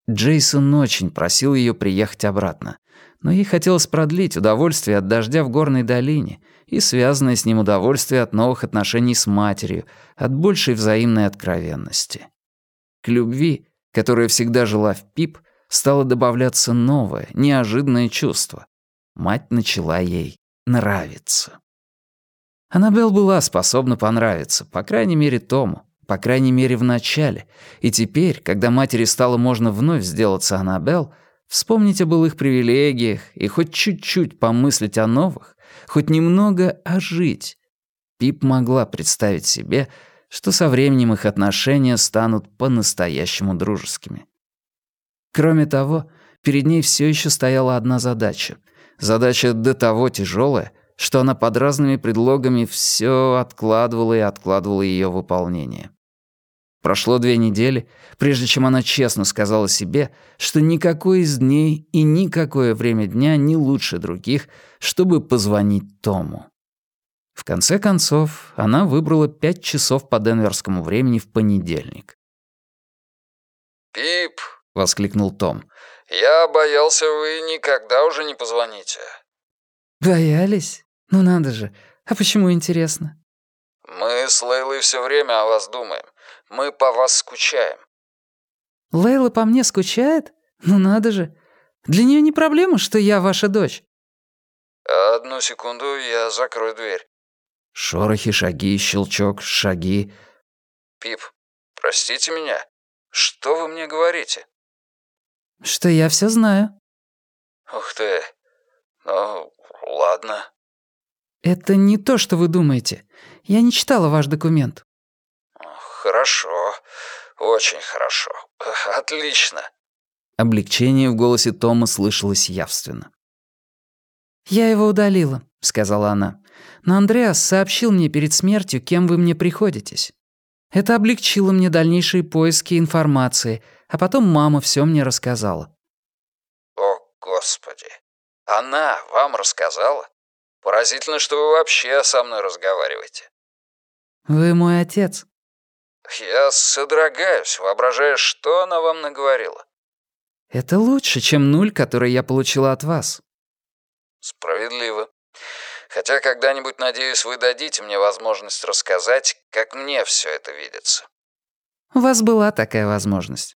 Джейсон очень просил ее приехать обратно, но ей хотелось продлить удовольствие от дождя в горной долине и связанное с ним удовольствие от новых отношений с матерью, от большей взаимной откровенности. К любви, которая всегда жила в Пип, стало добавляться новое, неожиданное чувство. Мать начала ей нравиться. Аннабелл была способна понравиться, по крайней мере, Тому, по крайней мере, в начале, и теперь, когда матери стало можно вновь сделаться Аннабелл, вспомнить о былых привилегиях и хоть чуть-чуть помыслить о новых, хоть немного ожить, Пип могла представить себе, что со временем их отношения станут по-настоящему дружескими. Кроме того, перед ней все еще стояла одна задача. Задача до того тяжелая, что она под разными предлогами все откладывала и откладывала ее выполнение. Прошло 2 недели, прежде чем она честно сказала себе, что никакой из дней и никакое время дня не лучше других, чтобы позвонить Тому. В конце концов, она выбрала 5 часов по денверскому времени в понедельник. «Пип», — воскликнул Том, — «я боялся, вы никогда уже не позвоните». «Боялись? Ну надо же. А почему, интересно?» «Мы с Лейлой все время о вас думаем. Мы по вас скучаем». «Лейла по мне скучает? Ну надо же. Для нее не проблема, что я ваша дочь». «Одну секунду, я закрою дверь». Шорохи, шаги, щелчок, шаги. «Пип, простите меня. Что вы мне говорите?» «Что я все знаю». «Ух ты. Ну, ладно». «Это не то, что вы думаете. Я не читала ваш документ». «Хорошо. Очень хорошо. Отлично». Облегчение в голосе Тома слышалось явственно. «Я его удалила», — сказала она. «Но Андреас сообщил мне перед смертью, кем вы мне приходитесь. Это облегчило мне дальнейшие поиски информации, а потом мама все мне рассказала». «О, Господи. Она вам рассказала? Поразительно, что вы вообще со мной разговариваете». «Вы мой отец». «Я содрогаюсь, воображая, что она вам наговорила». «Это лучше, чем 0, который я получила от вас». «Справедливо. Хотя когда-нибудь, надеюсь, вы дадите мне возможность рассказать, как мне все это видится». «У вас была такая возможность».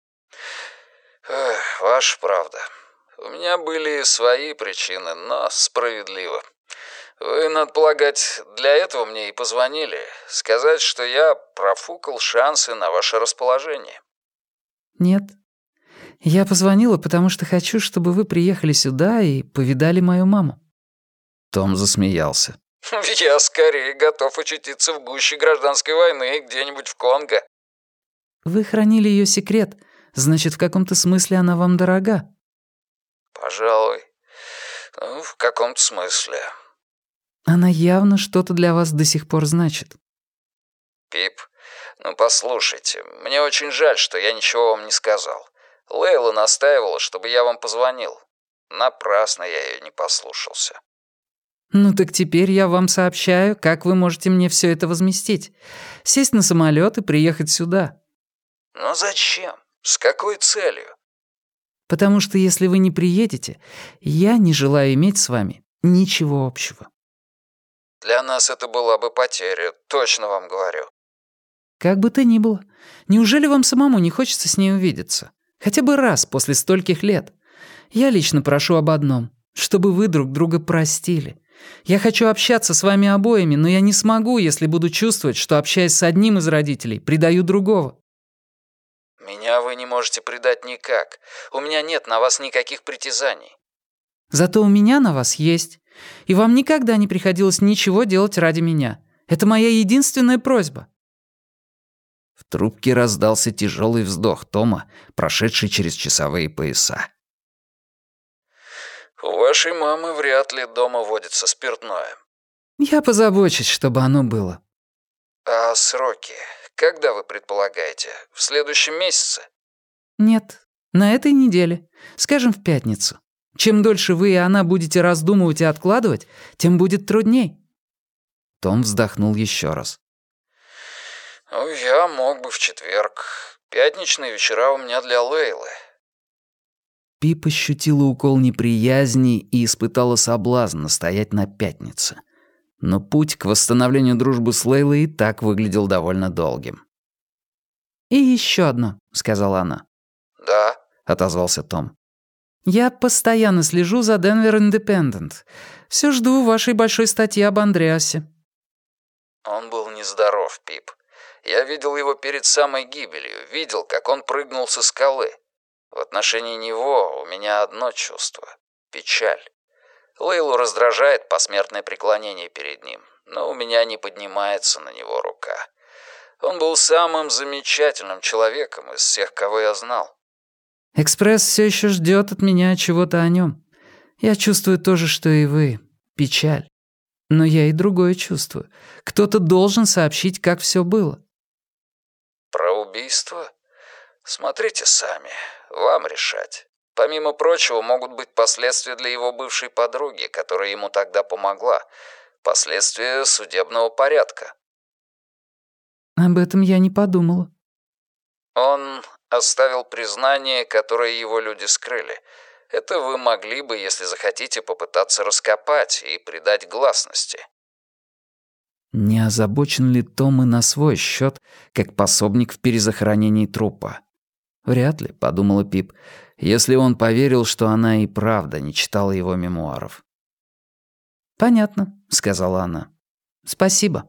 Эх, ваша правда. У меня были свои причины, но справедливо. Вы, надо полагать, для этого мне и позвонили. Сказать, что я профукал шансы на ваше расположение». «Нет. Я позвонила, потому что хочу, чтобы вы приехали сюда и повидали мою маму». Том засмеялся. «Я скорее готов очутиться в гуще гражданской войны где-нибудь в Конго». «Вы хранили ее секрет. Значит, в каком-то смысле она вам дорога». «Пожалуй. Ну, в каком-то смысле». «Она явно что-то для вас до сих пор значит». «Пип, ну послушайте, мне очень жаль, что я ничего вам не сказал. Лейла настаивала, чтобы я вам позвонил. Напрасно я ее не послушался». «Ну так теперь я вам сообщаю, как вы можете мне все это возместить. Сесть на самолет и приехать сюда». «Но зачем? С какой целью?» «Потому что если вы не приедете, я не желаю иметь с вами ничего общего». «Для нас это была бы потеря, точно вам говорю». «Как бы то ни было, неужели вам самому не хочется с ней увидеться? Хотя бы раз после стольких лет. Я лично прошу об одном, чтобы вы друг друга простили. Я хочу общаться с вами обоими, но я не смогу, если буду чувствовать, что, общаясь с одним из родителей, предаю другого». «Меня вы не можете предать никак. У меня нет на вас никаких притязаний». «Зато у меня на вас есть. И вам никогда не приходилось ничего делать ради меня. Это моя единственная просьба». В трубке раздался тяжелый вздох Тома, прошедший через часовые пояса. «У вашей мамы вряд ли дома водится спиртное». «Я позабочусь, чтобы оно было». «А сроки? Когда вы предполагаете? В следующем месяце?» «Нет, на этой неделе. Скажем, в пятницу. Чем дольше вы и она будете раздумывать и откладывать, тем будет трудней». Том вздохнул еще раз. «Ну, я мог бы в четверг. Пятничные вечера у меня для Лейлы». Пип ощутила укол неприязни и испытала соблазн настоять на пятнице. Но путь к восстановлению дружбы с Лейлой и так выглядел довольно долгим. «И еще одно», — сказала она. «Да», — отозвался Том. «Я постоянно слежу за Денвер Индепендент. Все жду вашей большой статьи об Андреасе». Он был нездоров, Пип. Я видел его перед самой гибелью, видел, как он прыгнул со скалы. В отношении него у меня одно чувство — печаль. Лейлу раздражает посмертное преклонение перед ним, но у меня не поднимается на него рука. Он был самым замечательным человеком из всех, кого я знал. «Экспресс все еще ждет от меня чего-то о нем. Я чувствую то же, что и вы. Печаль. Но я и другое чувствую. Кто-то должен сообщить, как все было». Про убийство? Смотрите сами. Вам решать. Помимо прочего, могут быть последствия для его бывшей подруги, которая ему тогда помогла. Последствия судебного порядка. Об этом я не подумала. Он оставил признание, которое его люди скрыли. Это вы могли бы, если захотите, попытаться раскопать и придать гласности. Не озабочен ли Том и на свой счет, как пособник в перезахоронении трупа? Вряд ли, подумала Пип, если он поверил, что она и правда не читала его мемуаров. «Понятно», — сказала она. «Спасибо».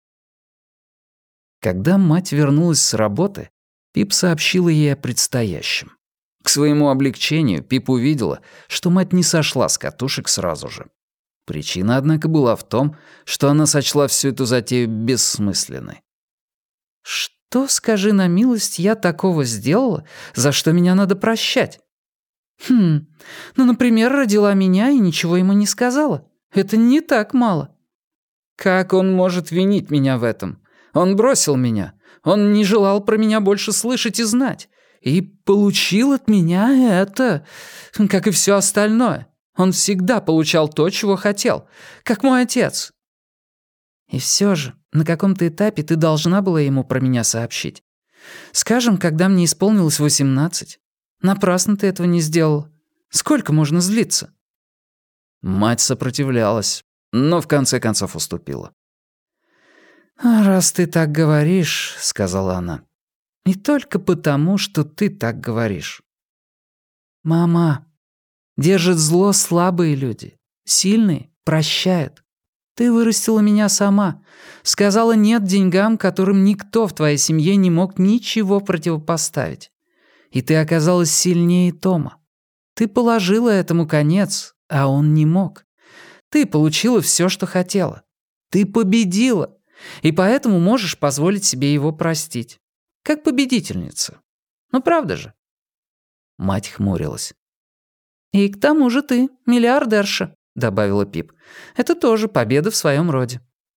Когда мать вернулась с работы, Пип сообщила ей о предстоящем. К своему облегчению Пип увидела, что мать не сошла с катушек сразу же. Причина, однако, была в том, что она сочла всю эту затею бессмысленной. «Что, скажи на милость, я такого сделала, за что меня надо прощать?» «Ну, например, родила меня и ничего ему не сказала. Это не так мало». «Как он может винить меня в этом? Он бросил меня. Он не желал про меня больше слышать и знать. И получил от меня это, как и все остальное. Он всегда получал то, чего хотел, как мой отец». «И все же, на каком-то этапе ты должна была ему про меня сообщить. Скажем, когда мне исполнилось 18. Напрасно ты этого не сделала. Сколько можно злиться?» Мать сопротивлялась, но в конце концов уступила. «Раз ты так говоришь», — сказала она, — «и только потому, что ты так говоришь». «Мама, держат зло слабые люди, сильные прощают. Ты вырастила меня сама, сказала «нет» деньгам, которым никто в твоей семье не мог ничего противопоставить. И ты оказалась сильнее Тома. Ты положила этому конец, а он не мог. Ты получила все, что хотела. Ты победила, и поэтому можешь позволить себе его простить. Как победительница. Ну, правда же?» Мать хмурилась. «И к тому же ты миллиардерша», — добавила Пип. «Это тоже победа в своем роде».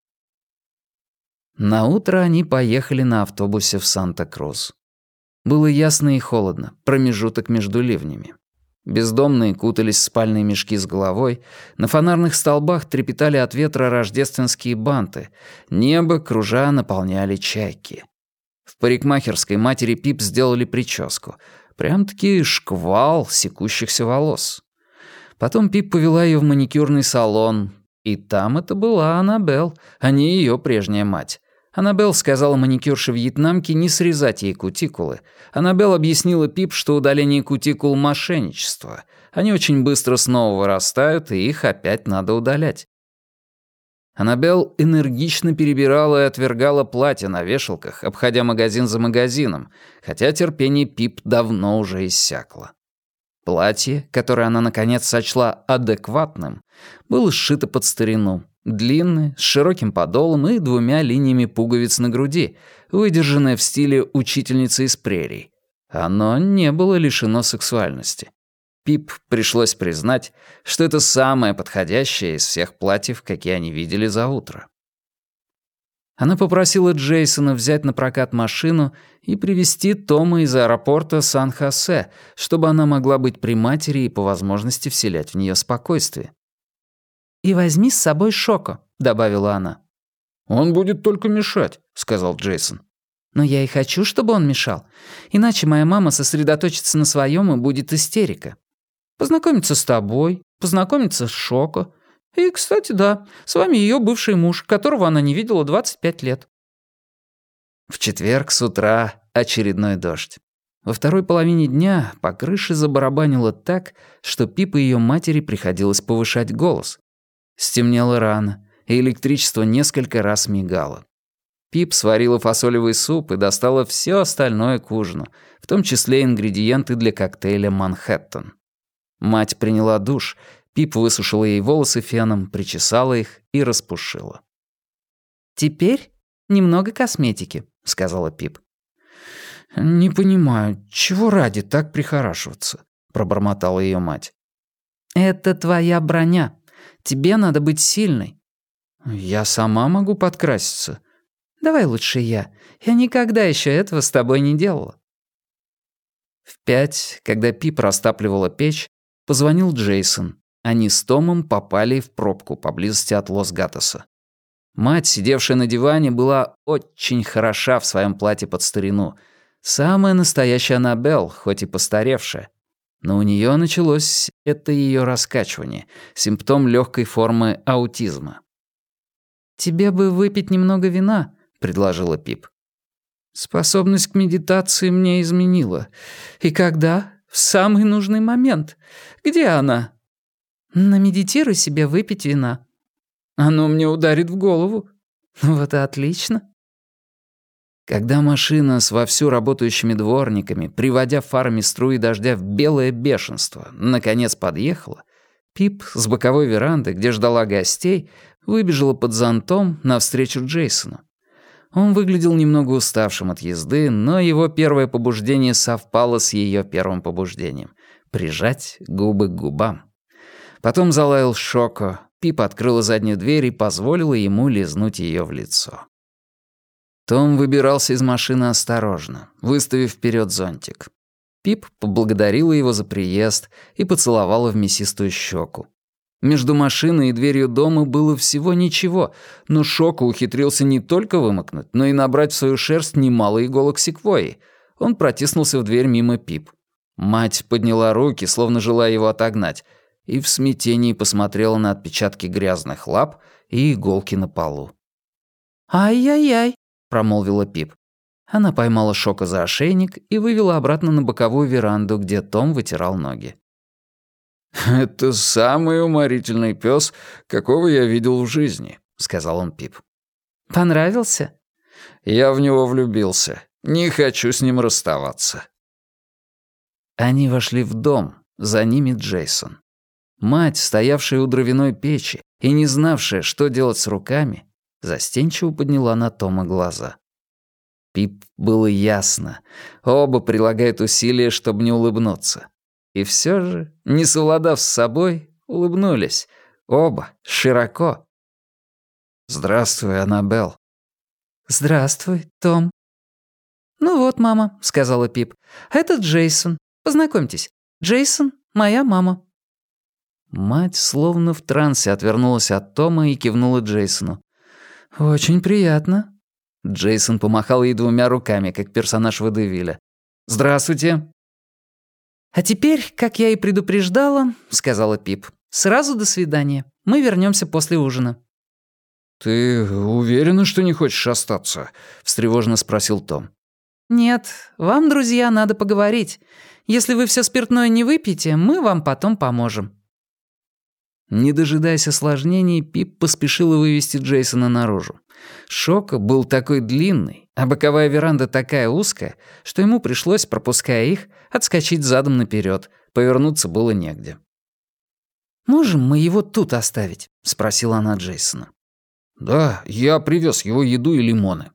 Наутро они поехали на автобусе в Санта-Крус. Было ясно и холодно, промежуток между ливнями. Бездомные кутались в спальные мешки с головой, на фонарных столбах трепетали от ветра рождественские банты, небо, кружа, наполняли чайки. В парикмахерской матери Пип сделали прическу. Прям-таки шквал секущихся волос. Потом Пип повела ее в маникюрный салон, и там это была Аннабелл, а не ее прежняя мать. Аннабелл сказала маникюрше-вьетнамке не срезать ей кутикулы. Аннабелл объяснила Пип, что удаление кутикул — мошенничество. Они очень быстро снова вырастают, и их опять надо удалять. Аннабелл энергично перебирала и отвергала платья на вешалках, обходя магазин за магазином, хотя терпение Пип давно уже иссякло. Платье, которое она наконец сочла адекватным, было сшито под старину, длинное, с широким подолом и 2 линиями пуговиц на груди, выдержанное в стиле учительницы из прерий. Оно не было лишено сексуальности. Пип пришлось признать, что это самое подходящее из всех платьев, какие они видели за утро. Она попросила Джейсона взять на прокат машину и привезти Тома из аэропорта Сан-Хосе, чтобы она могла быть при матери и по возможности вселять в нее спокойствие. «И возьми с собой Шоко», — добавила она. «Он будет только мешать», — сказал Джейсон. «Но я и хочу, чтобы он мешал. Иначе моя мама сосредоточится на своем и будет истерика. Познакомиться с тобой, познакомиться с Шоко. И, кстати, да, с вами ее бывший муж, которого она не видела 25 лет». В четверг с утра очередной дождь. Во второй половине дня по крыше забарабанило так, что Пип и ее матери приходилось повышать голос. Стемнело рано, и электричество несколько раз мигало. Пип сварила фасолевый суп и достала все остальное к ужину, в том числе ингредиенты для коктейля «Манхэттен». Мать приняла душ, Пип высушила ей волосы феном, причесала их и распушила. «Теперь немного косметики», — сказала Пип. «Не понимаю, чего ради так прихорашиваться?» — пробормотала ее мать. «Это твоя броня. Тебе надо быть сильной». «Я сама могу подкраситься». «Давай лучше я. Я никогда еще этого с тобой не делала». В 5, когда Пип растапливала печь, позвонил Джейсон. Они с Томом попали в пробку поблизости от Лос-Гатоса. Мать, сидевшая на диване, была очень хороша в своем платье под старину. Самая настоящая Аннабелл, хоть и постаревшая. Но у нее началось это ее раскачивание, симптом легкой формы аутизма. «Тебе бы выпить немного вина», — предложила Пип. «Способность к медитации мне изменила. И когда? В самый нужный момент. Где она?» «Намедитируй себе выпить вина». «Оно мне ударит в голову». «Вот и отлично». Когда машина с вовсю работающими дворниками, приводя фарами струи дождя в белое бешенство, наконец подъехала, Пип с боковой веранды, где ждала гостей, выбежала под зонтом навстречу Джейсону. Он выглядел немного уставшим от езды, но его первое побуждение совпало с ее первым побуждением — прижать губы к губам. Потом залаял Шоко, Пип открыла заднюю дверь и позволила ему лизнуть ее в лицо. Том выбирался из машины осторожно, выставив вперед зонтик. Пип поблагодарила его за приезд и поцеловала в мясистую щеку. Между машиной и дверью дома было всего ничего, но Шоко ухитрился не только вымокнуть, но и набрать в свою шерсть немало иголок секвойи. Он протиснулся в дверь мимо Пип. Мать подняла руки, словно желая его отогнать, и в смятении посмотрела на отпечатки грязных лап и иголки на полу. «Ай-яй-яй», — промолвила Пип. Она поймала Шоко за ошейник и вывела обратно на боковую веранду, где Том вытирал ноги. «Это самый уморительный пес, какого я видел в жизни», — сказал он Пип. «Понравился?» «Я в него влюбился. Не хочу с ним расставаться». Они вошли в дом, за ними Джейсон. Мать, стоявшая у дровяной печи и не знавшая, что делать с руками, застенчиво подняла на Тома глаза. Пип было ясно. Оба прилагают усилия, чтобы не улыбнуться. И все же, не совладав с собой, улыбнулись. Оба, широко. «Здравствуй, Аннабелл». «Здравствуй, Том». «Ну вот, мама», — сказала Пип. «Это Джейсон. Познакомьтесь. Джейсон — моя мама». Мать словно в трансе отвернулась от Тома и кивнула Джейсону. «Очень приятно». Джейсон помахал ей двумя руками, как персонаж Водевиля. «Здравствуйте». «А теперь, как я и предупреждала, — сказала Пип, — сразу до свидания. Мы вернемся после ужина». «Ты уверена, что не хочешь остаться?» — встревоженно спросил Том. «Нет, вам, друзья, надо поговорить. Если вы все спиртное не выпьете, мы вам потом поможем». Не дожидаясь осложнений, Пип поспешила вывести Джейсона наружу. Шоко был такой длинный, а боковая веранда такая узкая, что ему пришлось, пропуская их, отскочить задом наперед. Повернуться было негде. «Можем мы его тут оставить?» — спросила она Джейсона. «Да, я привез его еду и лимоны».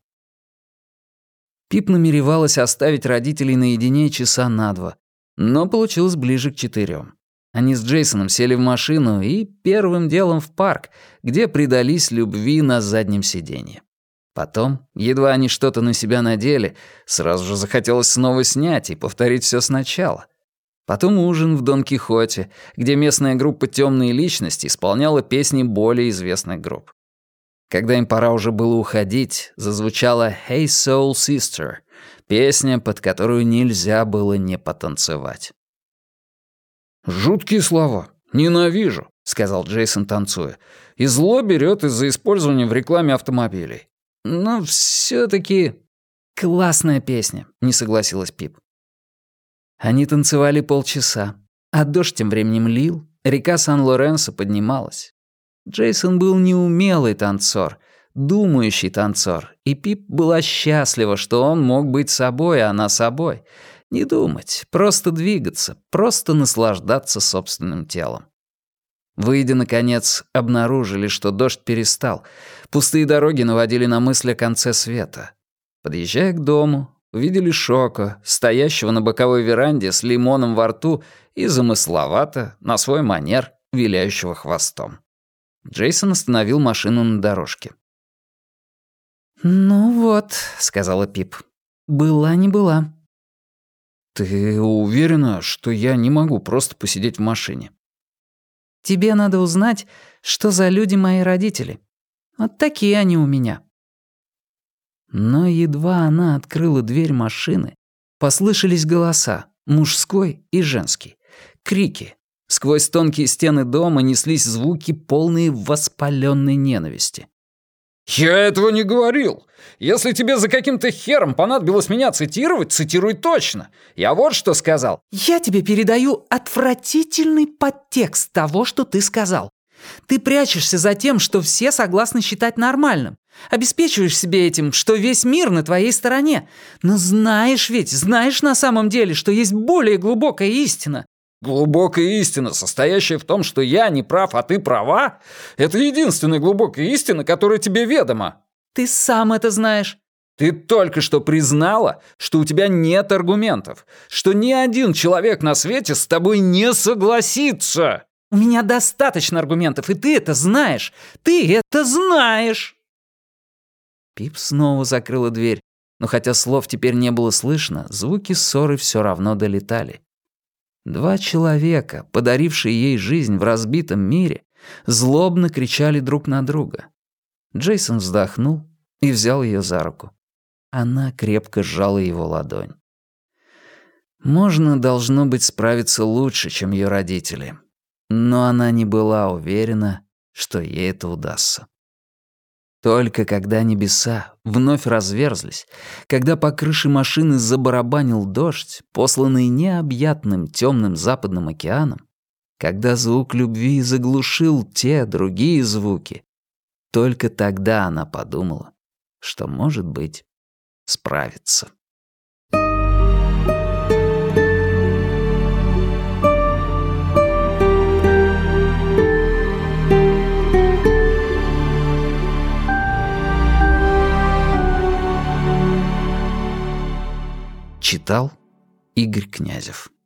Пип намеревалась оставить родителей наедине часа на 2, но получилось ближе к 4. Они с Джейсоном сели в машину и первым делом в парк, где предались любви на заднем сиденье. Потом, едва они что-то на себя надели, сразу же захотелось снова снять и повторить все сначала. Потом ужин в Дон Кихоте, где местная группа «Темные личности» исполняла песни более известных групп. Когда им пора уже было уходить, зазвучала «Hey Soul Sister», песня, под которую нельзя было не потанцевать. «Жуткие слова. Ненавижу», — сказал Джейсон, танцуя. «И зло берет из-за использования в рекламе автомобилей. Но все-таки...» «Классная песня», — не согласилась Пип. Они танцевали полчаса, а дождь тем временем лил, река Сан-Лоренсо поднималась. Джейсон был неумелый танцор, думающий танцор, и Пип была счастлива, что он мог быть собой, а она собой. Не думать, просто двигаться, просто наслаждаться собственным телом. Выйдя, наконец, обнаружили, что дождь перестал. Пустые дороги наводили на мысль о конце света. Подъезжая к дому, увидели Шоко, стоящего на боковой веранде с лимоном во рту и замысловато, на свой манер, виляющего хвостом. Джейсон остановил машину на дорожке. «Ну вот», — сказала Пип, — «была не была». «Ты уверена, что я не могу просто посидеть в машине?» «Тебе надо узнать, что за люди мои родители. Вот такие они у меня». Но едва она открыла дверь машины, послышались голоса, мужской и женский, крики. Сквозь тонкие стены дома неслись звуки, полные воспаленной ненависти. «Я этого не говорил. Если тебе за каким-то хером понадобилось меня цитировать, цитируй точно. Я вот что сказал». «Я тебе передаю отвратительный подтекст того, что ты сказал. Ты прячешься за тем, что все согласны считать нормальным. Обеспечиваешь себе этим, что весь мир на твоей стороне. Но знаешь на самом деле, что есть более глубокая истина». «Глубокая истина, состоящая в том, что я не прав, а ты права? Это единственная глубокая истина, которая тебе ведома». «Ты сам это знаешь». «Ты только что признала, что у тебя нет аргументов, что ни один человек на свете с тобой не согласится». «У меня достаточно аргументов, и ты это знаешь. Ты это знаешь!» Пип снова закрыла дверь, но хотя слов теперь не было слышно, звуки ссоры все равно долетали. Два человека, подарившие ей жизнь в разбитом мире, злобно кричали друг на друга. Джейсон вздохнул и взял ее за руку. Она крепко сжала его ладонь. Можно, должно быть, справиться лучше, чем ее родители. Но она не была уверена, что ей это удастся. Только когда небеса вновь разверзлись, когда по крыше машины забарабанил дождь, посланный необъятным темным западным океаном, когда звук любви заглушил те другие звуки, только тогда она подумала, что, может быть, справится. Читал Игорь Князев.